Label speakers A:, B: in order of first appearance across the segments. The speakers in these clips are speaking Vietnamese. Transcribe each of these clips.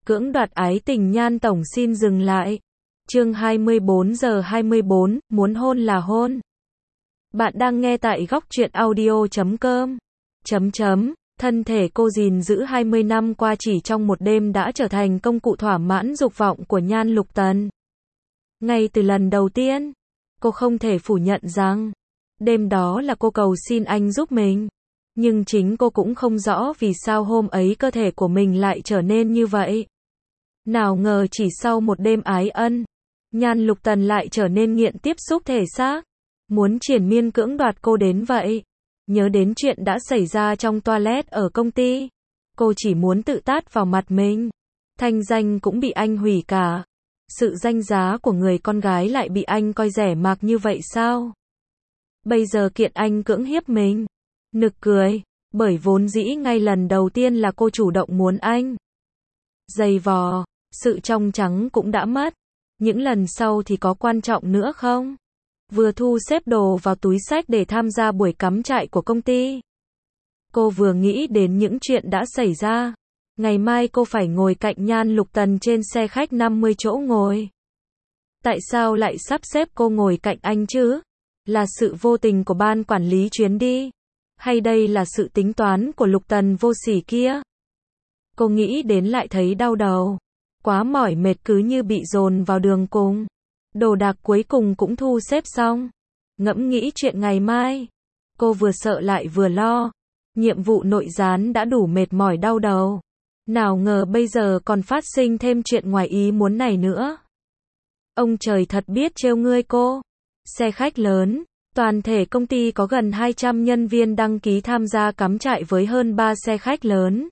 A: Cưỡng đoạt ái tình Nhan Tổng xin dừng lại. Chương 24:24, muốn hôn là hôn. Bạn đang nghe tại góc truyện audio.com. Thân thể cô gìn giữ 20 năm qua chỉ trong một đêm đã trở thành công cụ thỏa mãn dục vọng của Nhan Lục Tần. Ngay từ lần đầu tiên, cô không thể phủ nhận rằng đêm đó là cô cầu xin anh giúp mình. Nhưng chính cô cũng không rõ vì sao hôm ấy cơ thể của mình lại trở nên như vậy. Nào ngờ chỉ sau một đêm ái ân, Nhan Lục Tần lại trở nên nghiện tiếp xúc thể xác, muốn triền miên cưỡng đoạt cô đến vậy. Nhớ đến chuyện đã xảy ra trong toilet ở công ty, cô chỉ muốn tự tát vào mặt mình. Thanh danh cũng bị anh hủy cả. Sự danh giá của người con gái lại bị anh coi rẻ mạt như vậy sao? Bây giờ kiện anh cưỡng hiếp mình. Nực cười, bởi vốn dĩ ngay lần đầu tiên là cô chủ động muốn anh giày vò, sự trong trắng cũng đã mất. Những lần sau thì có quan trọng nữa không? Vừa thu xếp đồ vào túi xách để tham gia buổi cắm trại của công ty, cô vừa nghĩ đến những chuyện đã xảy ra. Ngày mai cô phải ngồi cạnh Nhan Lục Tần trên xe khách 50 chỗ ngồi. Tại sao lại sắp xếp cô ngồi cạnh anh chứ? Là sự vô tình của ban quản lý chuyến đi? Hay đây là sự tính toán của Lục Tần vô sỉ kia? Cô nghĩ đến lại thấy đau đầu. Quá mỏi mệt cứ như bị dồn vào đường cùng. Đồ đạc cuối cùng cũng thu xếp xong. Ngẫm nghĩ chuyện ngày mai, cô vừa sợ lại vừa lo. Nhiệm vụ nội gián đã đủ mệt mỏi đau đầu. Nào ngờ bây giờ còn phát sinh thêm chuyện ngoài ý muốn này nữa. Ông trời thật biết trêu ngươi cô. Xe khách lớn, toàn thể công ty có gần 200 nhân viên đăng ký tham gia cắm trại với hơn 3 xe khách lớn.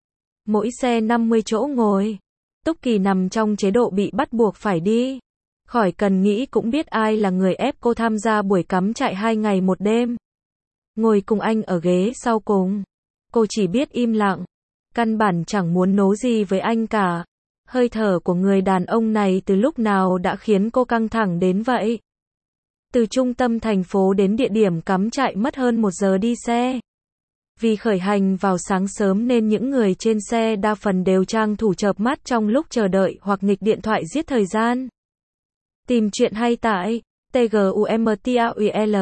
A: Mỗi xe 50 chỗ ngồi. Túc Kỳ nằm trong chế độ bị bắt buộc phải đi. Khỏi cần nghĩ cũng biết ai là người ép cô tham gia buổi cắm trại 2 ngày 1 đêm. Ngồi cùng anh ở ghế sau cùng, cô chỉ biết im lặng. Căn bản chẳng muốn nối gì với anh cả. Hơi thở của người đàn ông này từ lúc nào đã khiến cô căng thẳng đến vậy. Từ trung tâm thành phố đến địa điểm cắm trại mất hơn 1 giờ đi xe. Vì khởi hành vào sáng sớm nên những người trên xe đa phần đều trang thủ chợp mắt trong lúc chờ đợi hoặc nghịch điện thoại giết thời gian. Tìm chuyện hay tại TGUMTAUL.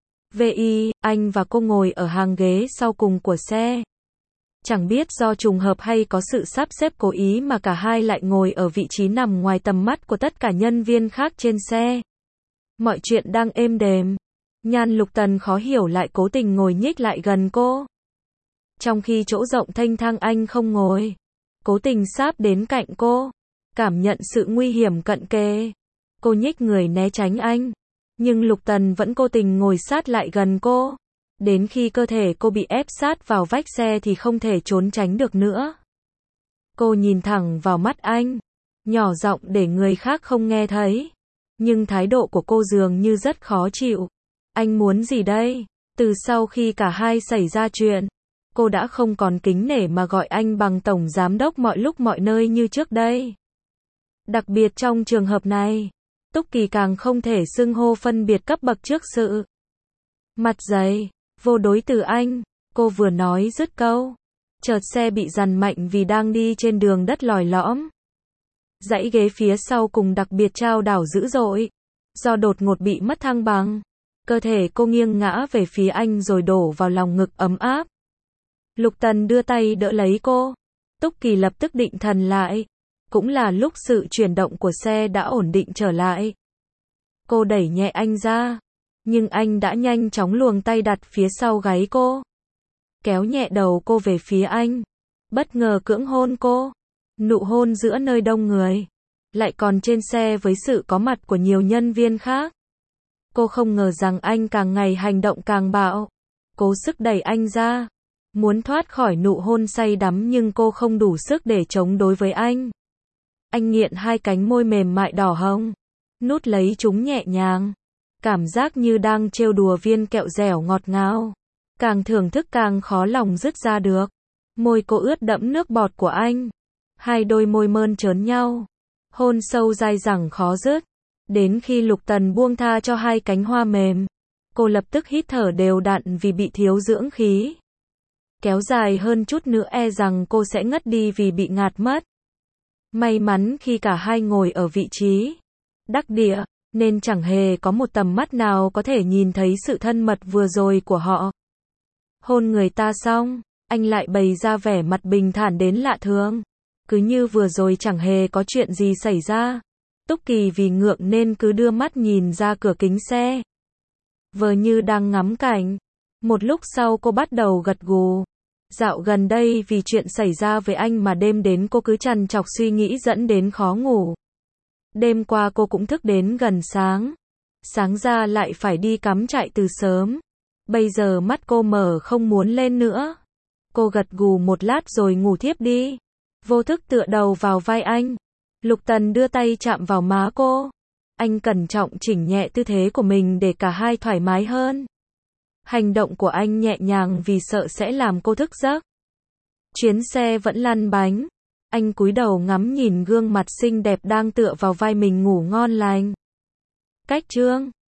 A: VI, anh và cô ngồi ở hàng ghế sau cùng của xe. Chẳng biết do trùng hợp hay có sự sắp xếp cố ý mà cả hai lại ngồi ở vị trí nằm ngoài tầm mắt của tất cả nhân viên khác trên xe. Mọi chuyện đang êm đềm. Nhan Lục Tần khó hiểu lại cố tình ngồi nhích lại gần cô. Trong khi chỗ rộng thênh thang anh không ngồi. Cố tình sáp đến cạnh cô. Cảm nhận sự nguy hiểm cận kề. Cô nhích người né tránh anh. Nhưng Lục Tần vẫn cố tình ngồi sát lại gần cô. Đến khi cơ thể cô bị ép sát vào vách xe thì không thể trốn tránh được nữa. Cô nhìn thẳng vào mắt anh. Nhỏ giọng để người khác không nghe thấy. Nhưng thái độ của cô dường như rất khó chịu. Anh muốn gì đây? Từ sau khi cả hai xảy ra chuyện, cô đã không còn kính nể mà gọi anh bằng tổng giám đốc mọi lúc mọi nơi như trước đây. Đặc biệt trong trường hợp này, Túc Kỳ càng không thể xưng hô phân biệt cấp bậc trước sự mặt dày, vô đối từ anh. Cô vừa nói dứt câu, chợt xe bị dằn mạnh vì đang đi trên đường đất lồi lõm. Dãy ghế phía sau cùng đặc biệt chao đảo dữ dội. Do đột ngột bị mất thăng bằng, cơ thể cô nghiêng ngã về phía anh rồi đổ vào lòng ngực ấm áp. Lục Tần đưa tay đỡ lấy cô. Túc Kỳ lập tức định thần lại. Cũng là lúc sự chuyển động của xe đã ổn định trở lại. Cô đẩy nhẹ anh ra. Nhưng anh đã nhanh chóng luồng tay đặt phía sau gáy cô. Kéo nhẹ đầu cô về phía anh. Bất ngờ cưỡng hôn cô. Nụ hôn giữa nơi đông người. Lại còn trên xe với sự có mặt của nhiều nhân viên khác. Cô không ngờ rằng anh càng ngày hành động càng bạo. Cố sức đẩy anh ra. Muốn thoát khỏi nụ hôn say đắm nhưng cô không đủ sức để chống đối với anh. Anh nghiện hai cánh môi mềm mại đỏ hồng. Nút lấy chúng nhẹ nhàng. Cảm giác như đang trêu đùa viên kẹo dẻo ngọt ngào. Càng thưởng thức càng khó lòng dứt ra được. Môi cô ướt đẫm nước bọt của anh. Hai đôi môi mơn trớn nhau. Hôn sâu dai dẳng khó dứt. Đến khi Lục Tần buông tha cho hai cánh hoa mềm, cô lập tức hít thở đều đặn vì bị thiếu dưỡng khí. Kéo dài hơn chút nữa e rằng cô sẽ ngất đi vì bị ngạt mất. May mắn khi cả hai ngồi ở vị trí đắc địa, nên chẳng hề có một tầm mắt nào có thể nhìn thấy sự thân mật vừa rồi của họ. Hôn người ta xong, anh lại bày ra vẻ mặt bình thản đến lạ thường. Cứ như vừa rồi chẳng hề có chuyện gì xảy ra. Túc Kỳ vì ngượng nên cứ đưa mắt nhìn ra cửa kính xe. Vờ như đang ngắm cảnh. Một lúc sau cô bắt đầu gật gù. Dạo gần đây vì chuyện xảy ra với anh mà đêm đến cô cứ trằn trọc suy nghĩ dẫn đến khó ngủ. Đêm qua cô cũng thức đến gần sáng. Sáng ra lại phải đi cắm trại từ sớm. Bây giờ mắt cô mở không muốn lên nữa. Cô gật gù một lát rồi ngủ thiếp đi. Vô thức tựa đầu vào vai anh. Lục Tần đưa tay chạm vào má cô. Anh cẩn trọng chỉnh nhẹ tư thế của mình để cả hai thoải mái hơn. Hành động của anh nhẹ nhàng vì sợ sẽ làm cô thức giấc. Chuyến xe vẫn lăn bánh. Anh cúi đầu ngắm nhìn gương mặt xinh đẹp đang tựa vào vai mình ngủ ngon lành. Cách chương